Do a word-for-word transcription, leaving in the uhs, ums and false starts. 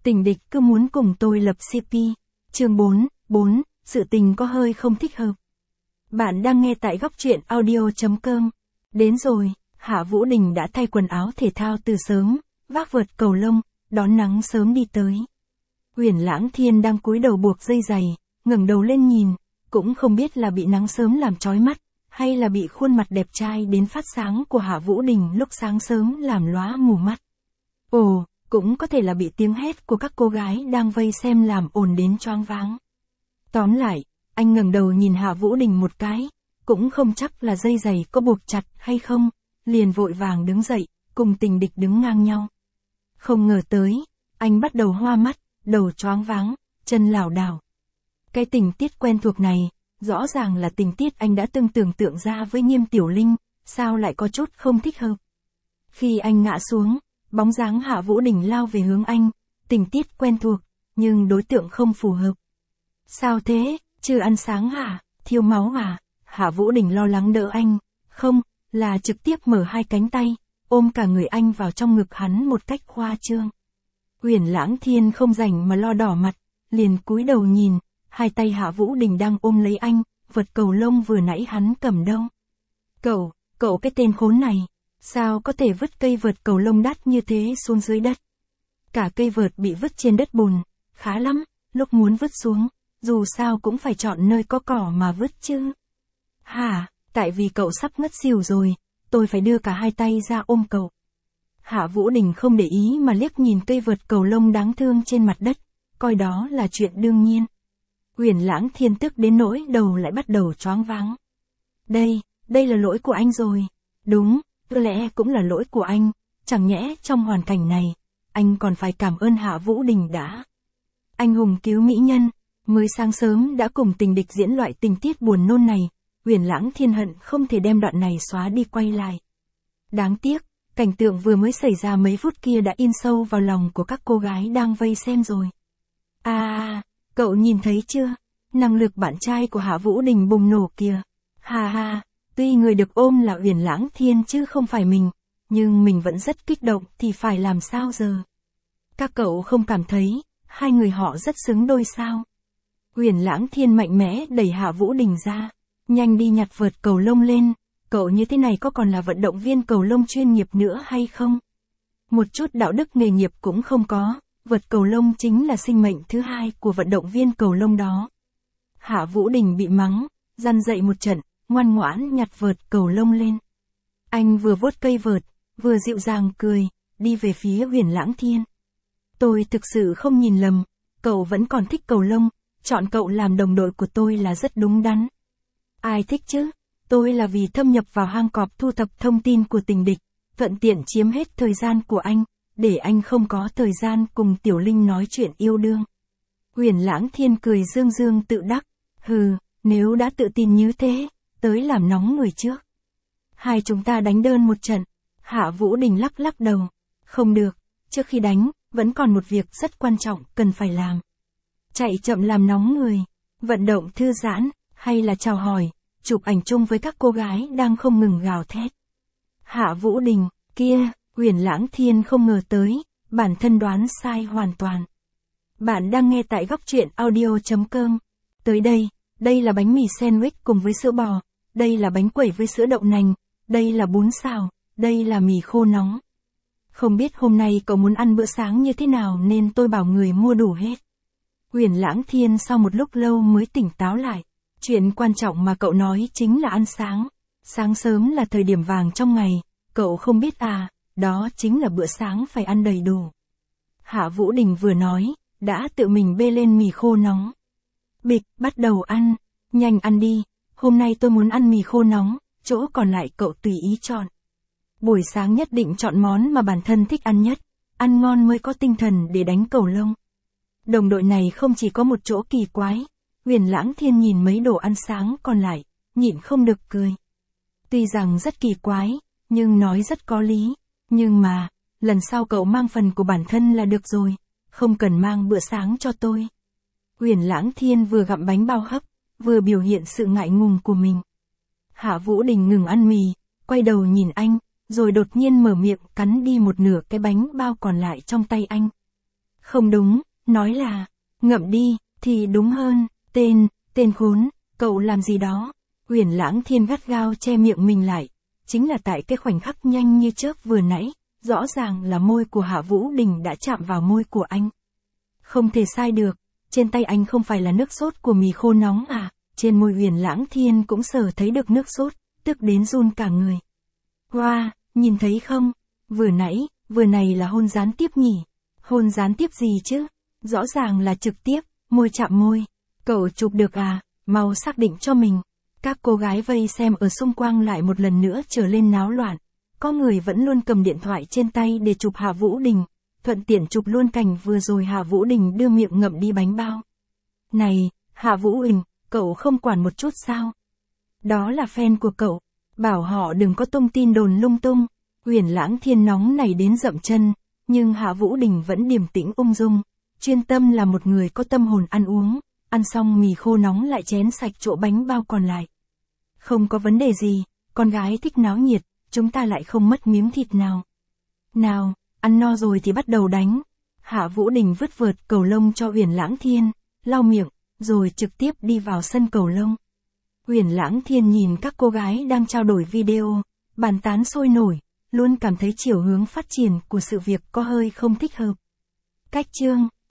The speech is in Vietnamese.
Tình địch cứ muốn cùng tôi lập xê pê. Chương bốn, bốn, sự tình có hơi không thích hợp. Bạn đang nghe tại góc truyện audio chấm com. Đến rồi, Hạ Vũ Đình đã thay quần áo thể thao từ sớm, vác vợt cầu lông, đón nắng sớm đi tới. Huyền Lãng Thiên đang cúi đầu buộc dây giày, ngẩng đầu lên nhìn, cũng không biết là bị nắng sớm làm chói mắt, hay là bị khuôn mặt đẹp trai đến phát sáng của Hạ Vũ Đình lúc sáng sớm làm lóa mù mắt. Ồ, cũng có thể là bị tiếng hét của các cô gái đang vây xem làm ồn đến choáng váng. Tóm lại, anh ngẩng đầu nhìn Hạ Vũ Đình một cái, cũng không chắc là dây giày có buộc chặt hay không, liền vội vàng đứng dậy, cùng Tình Địch đứng ngang nhau. Không ngờ tới, anh bắt đầu hoa mắt, đầu choáng váng, chân lảo đảo. Cái tình tiết quen thuộc này, rõ ràng là tình tiết anh đã từng tưởng tượng ra với Nghiêm Tiểu Linh, sao lại có chút không thích hợp. Khi anh ngã xuống, bóng dáng Hạ Vũ Đình lao về hướng anh, tình tiết quen thuộc, nhưng đối tượng không phù hợp. Sao thế, chưa ăn sáng hả, thiếu máu à? Hạ Vũ Đình lo lắng đỡ anh, không, là trực tiếp mở hai cánh tay, ôm cả người anh vào trong ngực hắn một cách khoa trương. Huyền Lãng Thiên không rảnh mà lo đỏ mặt, liền cúi đầu nhìn, hai tay Hạ Vũ Đình đang ôm lấy anh, vợt cầu lông vừa nãy hắn cầm đâu. Cậu, cậu cái tên khốn này, sao có thể vứt cây vợt cầu lông đắt như thế xuống dưới đất? Cả cây vợt bị vứt trên đất bùn, khá lắm, lúc muốn vứt xuống, dù sao cũng phải chọn nơi có cỏ mà vứt chứ. Hả, tại vì cậu sắp ngất xỉu rồi, tôi phải đưa cả hai tay ra ôm cậu. Hạ Vũ Đình không để ý mà liếc nhìn cây vợt cầu lông đáng thương trên mặt đất, coi đó là chuyện đương nhiên. Huyền Lãng Thiên tức đến nỗi đầu lại bắt đầu choáng váng. Đây, đây là lỗi của anh rồi. Đúng, có lẽ cũng là lỗi của anh, chẳng nhẽ trong hoàn cảnh này, anh còn phải cảm ơn Hạ Vũ Đình đã. Anh hùng cứu mỹ nhân, mới sáng sớm đã cùng Tình Địch diễn loại tình tiết buồn nôn này, Huyền Lãng Thiên hận không thể đem đoạn này xóa đi quay lại. Đáng tiếc, cảnh tượng vừa mới xảy ra mấy phút kia đã in sâu vào lòng của các cô gái đang vây xem rồi. À, cậu nhìn thấy chưa? Năng lực bạn trai của Hạ Vũ Đình bùng nổ kìa. Ha ha, tuy người được ôm là Huyền Lãng Thiên chứ không phải mình, nhưng mình vẫn rất kích động thì phải làm sao giờ? Các cậu không cảm thấy, hai người họ rất xứng đôi sao? Huyền Lãng Thiên mạnh mẽ đẩy Hạ Vũ Đình ra. Nhanh đi nhặt vợt cầu lông lên, cậu như thế này có còn là vận động viên cầu lông chuyên nghiệp nữa hay không? Một chút đạo đức nghề nghiệp cũng không có, vợt cầu lông chính là sinh mệnh thứ hai của vận động viên cầu lông đó. Hạ Vũ Đình bị mắng, răn dậy một trận, ngoan ngoãn nhặt vợt cầu lông lên. Anh vừa vuốt cây vợt, vừa dịu dàng cười, đi về phía Huyền Lãng Thiên. Tôi thực sự không nhìn lầm, cậu vẫn còn thích cầu lông, chọn cậu làm đồng đội của tôi là rất đúng đắn. Ai thích chứ? Tôi là vì thâm nhập vào hang cọp thu thập thông tin của Tình Địch, thuận tiện chiếm hết thời gian của anh, để anh không có thời gian cùng Tiểu Linh nói chuyện yêu đương. Huyền Lãng Thiên cười dương dương tự đắc, hừ, nếu đã tự tin như thế, tới làm nóng người trước. Hai chúng ta đánh đơn một trận. Hạ Vũ Đình lắc lắc đầu, không được, trước khi đánh, vẫn còn một việc rất quan trọng cần phải làm. Chạy chậm làm nóng người, vận động thư giãn, hay là chào hỏi, chụp ảnh chung với các cô gái đang không ngừng gào thét. Hạ Vũ Đình, kia, Huyền Lãng Thiên không ngờ tới, bản thân đoán sai hoàn toàn. Bạn đang nghe tại góc truyện audio chấm com. Tới đây, đây là bánh mì sandwich cùng với sữa bò, đây là bánh quẩy với sữa đậu nành, đây là bún xào, đây là mì khô nóng. Không biết hôm nay cậu muốn ăn bữa sáng như thế nào nên tôi bảo người mua đủ hết. Huyền Lãng Thiên sau một lúc lâu mới tỉnh táo lại. Chuyện quan trọng mà cậu nói chính là ăn sáng. Sáng sớm là thời điểm vàng trong ngày, cậu không biết à, đó chính là bữa sáng phải ăn đầy đủ. Hạ Vũ Đình vừa nói, đã tự mình bê lên mì khô nóng. Bịch, bắt đầu ăn, nhanh ăn đi, hôm nay tôi muốn ăn mì khô nóng, chỗ còn lại cậu tùy ý chọn. Buổi sáng nhất định chọn món mà bản thân thích ăn nhất, ăn ngon mới có tinh thần để đánh cầu lông. Đồng đội này không chỉ có một chỗ kỳ quái. Huyền Lãng Thiên nhìn mấy đồ ăn sáng còn lại, nhịn không được cười. Tuy rằng rất kỳ quái, nhưng nói rất có lý. Nhưng mà, lần sau cậu mang phần của bản thân là được rồi, không cần mang bữa sáng cho tôi. Huyền Lãng Thiên vừa gặm bánh bao hấp, vừa biểu hiện sự ngại ngùng của mình. Hạ Vũ Đình ngừng ăn mì, quay đầu nhìn anh, rồi đột nhiên mở miệng cắn đi một nửa cái bánh bao còn lại trong tay anh. Không đúng, nói là, ngậm đi, thì đúng hơn, tên, tên khốn, cậu làm gì đó. Uyển Lãng Thiên gắt gao che miệng mình lại. Chính là tại cái khoảnh khắc nhanh như chớp vừa nãy, rõ ràng là môi của Hạ Vũ Đình đã chạm vào môi của anh. Không thể sai được, trên tay anh không phải là nước sốt của mì khô nóng à, trên môi Uyển Lãng Thiên cũng sờ thấy được nước sốt, tức đến run cả người. Wow, nhìn thấy không? Vừa nãy, vừa này là hôn gián tiếp nhỉ? Hôn gián tiếp gì chứ? Rõ ràng là trực tiếp, môi chạm môi. Cậu chụp được à? Mau xác định cho mình. Các cô gái vây xem ở xung quanh lại một lần nữa trở lên náo loạn. Có người vẫn luôn cầm điện thoại trên tay để chụp Hạ Vũ Đình, thuận tiện chụp luôn cảnh vừa rồi Hạ Vũ Đình đưa miệng ngậm đi bánh bao. Này, Hạ Vũ Đình, cậu không quản một chút sao? Đó là fan của cậu, bảo họ đừng có tung tin đồn lung tung. Uyển Lãng Thiên nóng này đến dậm chân, nhưng Hạ Vũ Đình vẫn điềm tĩnh ung dung, chuyên tâm là một người có tâm hồn ăn uống, ăn xong mì khô nóng lại chén sạch chỗ bánh bao còn lại. Không có vấn đề gì, con gái thích náo nhiệt, chúng ta lại không mất miếng thịt nào. Nào, ăn no rồi thì bắt đầu đánh. Hạ Vũ Đình vứt vợt cầu lông cho Uyển Lãng Thiên, lau miệng, rồi trực tiếp đi vào sân cầu lông. Uyển Lãng Thiên nhìn các cô gái đang trao đổi video, bàn tán sôi nổi, luôn cảm thấy chiều hướng phát triển của sự việc có hơi không thích hợp. Cách chương